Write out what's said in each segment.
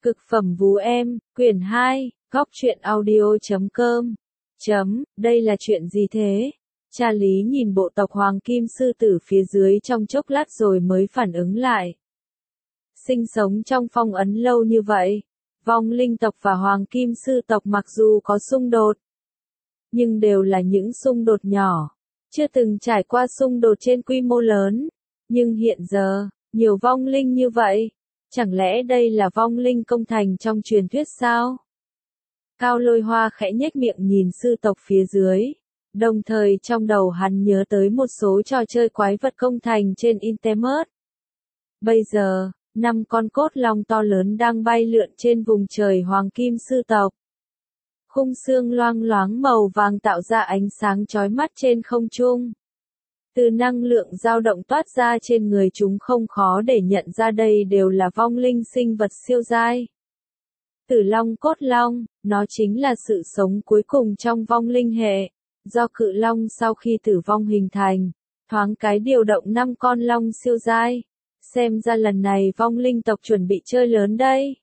Cực phẩm vú em, quyển 2, góc truyện audio.com. Đây là chuyện gì thế? Cha Lý nhìn bộ tộc Hoàng Kim Sư Tử phía dưới trong chốc lát rồi mới phản ứng lại. Sinh sống trong phong ấn lâu như vậy, vong linh tộc và Hoàng Kim Sư tộc mặc dù có xung đột, nhưng đều là những xung đột nhỏ, chưa từng trải qua xung đột trên quy mô lớn. Nhưng hiện giờ, nhiều vong linh như vậy, chẳng lẽ đây là vong linh công thành trong truyền thuyết sao? Cao Lôi Hoa khẽ nhếch miệng nhìn sư tộc phía dưới, đồng thời trong đầu hắn nhớ tới một số trò chơi quái vật công thành trên Internet. Bây giờ, 5 con cốt long to lớn đang bay lượn trên vùng trời Hoàng Kim Sư tộc. Khung xương loang loáng màu vàng tạo ra ánh sáng chói mắt trên không trung. Từ năng lượng dao động toát ra trên người chúng không khó để nhận ra đây đều là vong linh sinh vật siêu giai. Tử long cốt long, nó chính là sự sống cuối cùng trong vong linh hệ. Do cự long sau khi tử vong hình thành, thoáng cái điều động 5 con long siêu giai. Xem ra lần này vong linh tộc chuẩn bị chơi lớn đây.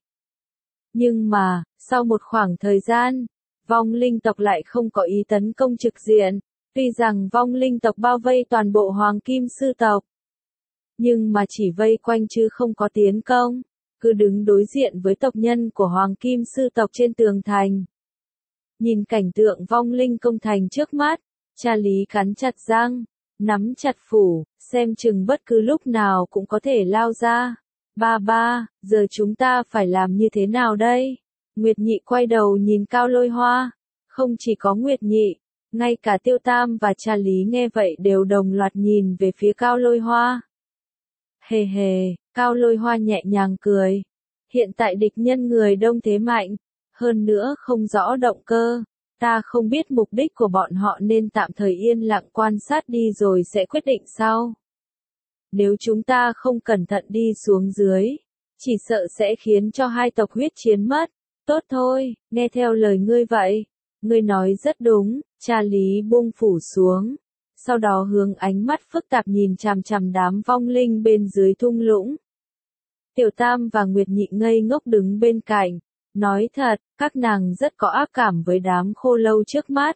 Nhưng mà, sau một khoảng thời gian, vong linh tộc lại không có ý tấn công trực diện. Tuy rằng vong linh tộc bao vây toàn bộ Hoàng Kim Sư tộc, nhưng mà chỉ vây quanh chứ không có tiến công, cứ đứng đối diện với tộc nhân của Hoàng Kim Sư tộc trên tường thành. Nhìn cảnh tượng vong linh công thành trước mắt, cha Lý cắn chặt răng, nắm chặt phủ, xem chừng bất cứ lúc nào cũng có thể lao ra. Ba, giờ chúng ta phải làm như thế nào đây? Nguyệt Nhị quay đầu nhìn Cao Lôi Hoa, không chỉ có Nguyệt Nhị, ngay cả Tiêu Tam và cha Lý nghe vậy đều đồng loạt nhìn về phía Cao Lôi Hoa. Hề hề, Cao Lôi Hoa nhẹ nhàng cười. Hiện tại địch nhân người đông thế mạnh, hơn nữa không rõ động cơ. Ta không biết mục đích của bọn họ nên tạm thời yên lặng quan sát đi rồi sẽ quyết định sau. Nếu chúng ta không cẩn thận đi xuống dưới, chỉ sợ sẽ khiến cho hai tộc huyết chiến mất. Tốt thôi, nghe theo lời ngươi vậy. Ngươi nói rất đúng, cha Lý buông phủ xuống. Sau đó hướng ánh mắt phức tạp nhìn chằm chằm đám vong linh bên dưới thung lũng. Tiểu Tam và Nguyệt Nhị ngây ngốc đứng bên cạnh. Nói thật, các nàng rất có ác cảm với đám khô lâu trước mắt.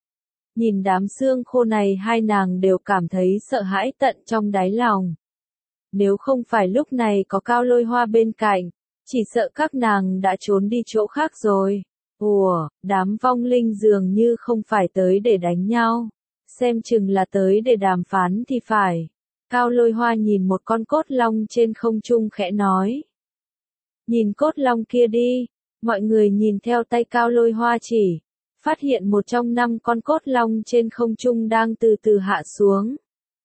Nhìn đám xương khô này hai nàng đều cảm thấy sợ hãi tận trong đáy lòng. Nếu không phải lúc này có Cao Lôi Hoa bên cạnh, chỉ sợ các nàng đã trốn đi chỗ khác rồi. Ủa, đám vong linh dường như không phải tới để đánh nhau. Xem chừng là tới để đàm phán thì phải. Cao Lôi Hoa nhìn một con cốt long trên không trung khẽ nói. Nhìn cốt long kia đi. Mọi người nhìn theo tay Cao Lôi Hoa chỉ. Phát hiện một trong 5 con cốt long trên không trung đang từ từ hạ xuống.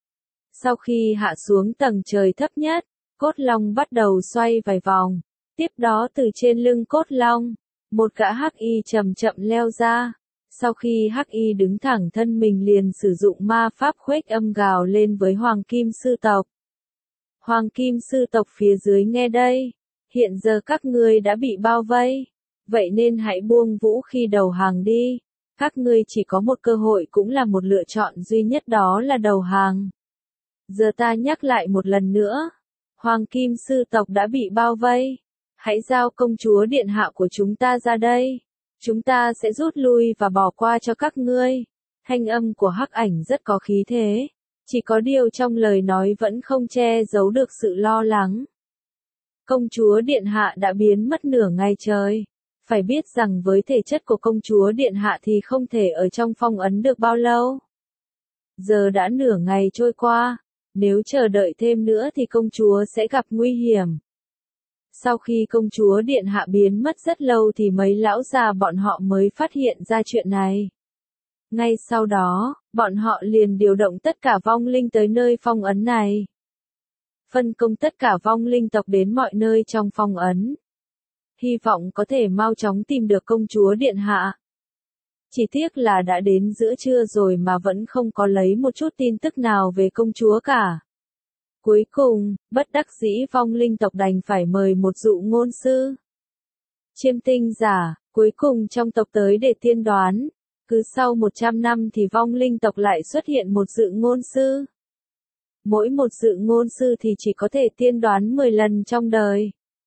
Sau khi hạ xuống tầng trời thấp nhất, cốt long bắt đầu xoay vài vòng. Tiếp đó từ trên lưng cốt long, một gã hắc y chậm chậm leo ra. Sau khi hắc y đứng thẳng thân mình liền sử dụng ma pháp khuếch âm gào lên với Hoàng Kim Sư tộc. Hoàng Kim Sư tộc phía dưới nghe đây, hiện giờ các ngươi đã bị bao vây, vậy nên hãy buông vũ khí đầu hàng đi. Các ngươi chỉ có một cơ hội cũng là một lựa chọn duy nhất, đó là đầu hàng. Giờ ta nhắc lại một lần nữa, Hoàng Kim Sư tộc đã bị bao vây. Hãy giao công chúa điện hạ của chúng ta ra đây. Chúng ta sẽ rút lui và bỏ qua cho các ngươi. Thanh âm của Hắc Ảnh rất có khí thế. Chỉ có điều trong lời nói vẫn không che giấu được sự lo lắng. Công chúa điện hạ đã biến mất nửa ngày trời. Phải biết rằng với thể chất của công chúa điện hạ thì không thể ở trong phong ấn được bao lâu. Giờ đã nửa ngày trôi qua. Nếu chờ đợi thêm nữa thì công chúa sẽ gặp nguy hiểm. Sau khi công chúa điện hạ biến mất rất lâu thì mấy lão già bọn họ mới phát hiện ra chuyện này. Ngay sau đó, bọn họ liền điều động tất cả vong linh tới nơi phong ấn này. Phân công tất cả vong linh tộc đến mọi nơi trong phong ấn. Hy vọng có thể mau chóng tìm được công chúa điện hạ. Chỉ tiếc là đã đến giữa trưa rồi mà vẫn không có lấy một chút tin tức nào về công chúa cả. Cuối cùng, bất đắc dĩ vong linh tộc đành phải mời một dụ ngôn sư. Chiêm tinh giả, cuối cùng trong tộc tới để tiên đoán. Cứ sau 100 năm thì vong linh tộc lại xuất hiện một dự ngôn sư. Mỗi một dự ngôn sư thì chỉ có thể tiên đoán 10 lần trong đời.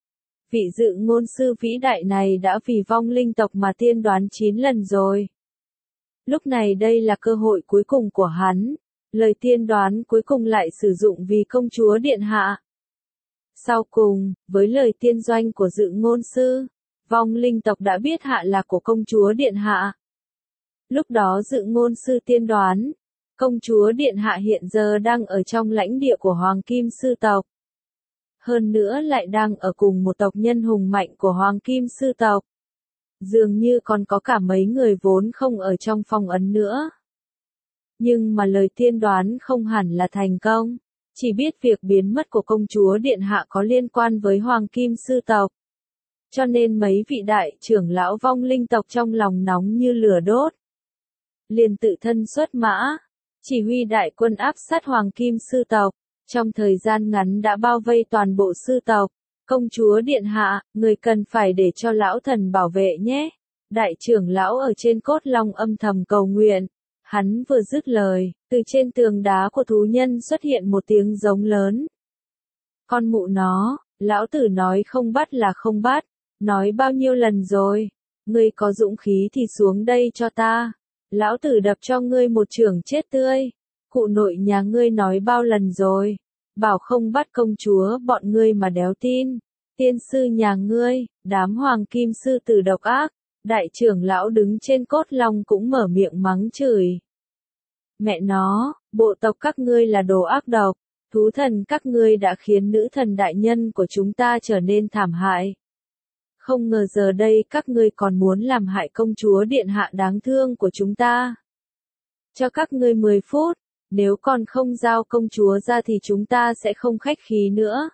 Vị dự ngôn sư vĩ đại này đã vì vong linh tộc mà tiên đoán 9 lần rồi. Lúc này đây là cơ hội cuối cùng của hắn. Lời tiên đoán cuối cùng lại sử dụng vì công chúa điện hạ. Sau cùng, với lời tiên doanh của dự ngôn sư, vong linh tộc đã biết hạ là của công chúa điện hạ. Lúc đó dự ngôn sư tiên đoán, công chúa điện hạ hiện giờ đang ở trong lãnh địa của Hoàng Kim Sư tộc. Hơn nữa lại đang ở cùng một tộc nhân hùng mạnh của Hoàng Kim Sư tộc. Dường như còn có cả mấy người vốn không ở trong phong ấn nữa. Nhưng mà lời tiên đoán không hẳn là thành công. Chỉ biết việc biến mất của công chúa điện hạ có liên quan với Hoàng Kim Sư tộc. Cho nên mấy vị đại trưởng lão vong linh tộc trong lòng nóng như lửa đốt. Liền tự thân xuất mã, chỉ huy đại quân áp sát Hoàng Kim Sư tộc. Trong thời gian ngắn đã bao vây toàn bộ sư tộc. Công chúa điện hạ, người cần phải để cho lão thần bảo vệ nhé. Đại trưởng lão ở trên cốt long âm thầm cầu nguyện. Hắn vừa dứt lời, từ trên tường đá của thú nhân xuất hiện một tiếng giống lớn. Con mụ nó, lão tử nói không bắt là không bắt, nói bao nhiêu lần rồi, ngươi có dũng khí thì xuống đây cho ta, lão tử đập cho ngươi một chưởng chết tươi, cụ nội nhà ngươi nói bao lần rồi, bảo không bắt công chúa bọn ngươi mà đéo tin, tiên sư nhà ngươi, đám hoàng kim sư tử độc ác. Đại trưởng lão đứng trên cốt long cũng mở miệng mắng chửi. Mẹ nó, bộ tộc các ngươi là đồ ác độc, thú thần các ngươi đã khiến nữ thần đại nhân của chúng ta trở nên thảm hại. Không ngờ giờ đây các ngươi còn muốn làm hại công chúa điện hạ đáng thương của chúng ta. Cho các ngươi 10 phút, nếu còn không giao công chúa ra thì chúng ta sẽ không khách khí nữa.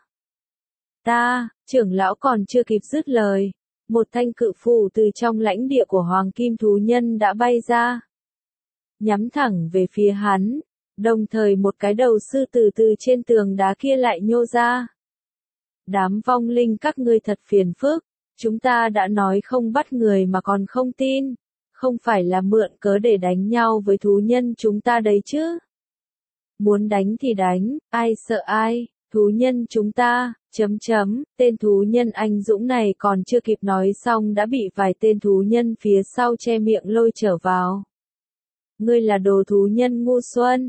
Trưởng lão còn chưa kịp dứt lời. Một thanh cự phủ từ trong lãnh địa của Hoàng Kim thú nhân đã bay ra. Nhắm thẳng về phía hắn. Đồng thời một cái đầu sư tử từ trên tường đá kia lại nhô ra. Đám vong linh các ngươi thật phiền phức. Chúng ta đã nói không bắt người mà còn không tin. Không phải là mượn cớ để đánh nhau với thú nhân chúng ta đấy chứ. Muốn đánh thì đánh, ai sợ ai, thú nhân chúng ta. Tên thú nhân anh dũng này còn chưa kịp nói xong đã bị vài tên thú nhân phía sau che miệng lôi trở vào. Ngươi là đồ thú nhân ngu xuân.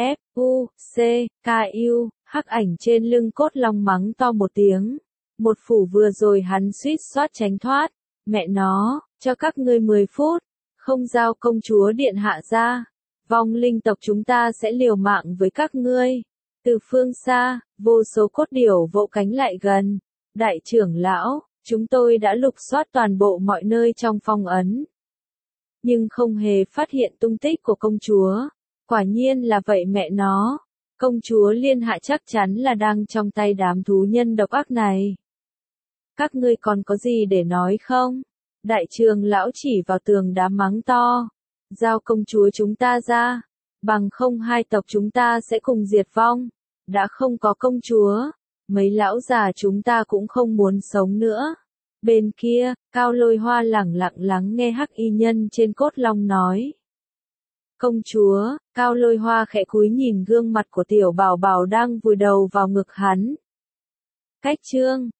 F.U.C.K.U. Hắc ảnh trên lưng cốt long mắng to một tiếng. Một phủ vừa rồi hắn suýt soát tránh thoát. Mẹ nó, cho các ngươi 10 phút. Không giao công chúa điện hạ ra. Vong linh tộc chúng ta sẽ liều mạng với các ngươi. Từ phương xa, vô số cốt điểu vỗ cánh lại gần. Đại trưởng lão, chúng tôi đã lục soát toàn bộ mọi nơi trong phong ấn. Nhưng không hề phát hiện tung tích của công chúa. Quả nhiên là vậy mẹ nó. Công chúa Liên Hạ chắc chắn là đang trong tay đám thú nhân độc ác này. Các ngươi còn có gì để nói không? Đại trưởng lão chỉ vào tường đá mắng to. Giao công chúa chúng ta ra. Bằng không hai tộc chúng ta sẽ cùng diệt vong. Đã không có công chúa, mấy lão già chúng ta cũng không muốn sống nữa. Bên kia, Cao Lôi Hoa lẳng lặng lắng nghe hắc y nhân trên cốt long nói. Công chúa, Cao Lôi Hoa khẽ cúi nhìn gương mặt của tiểu bảo bảo đang vùi đầu vào ngực hắn. Cách chương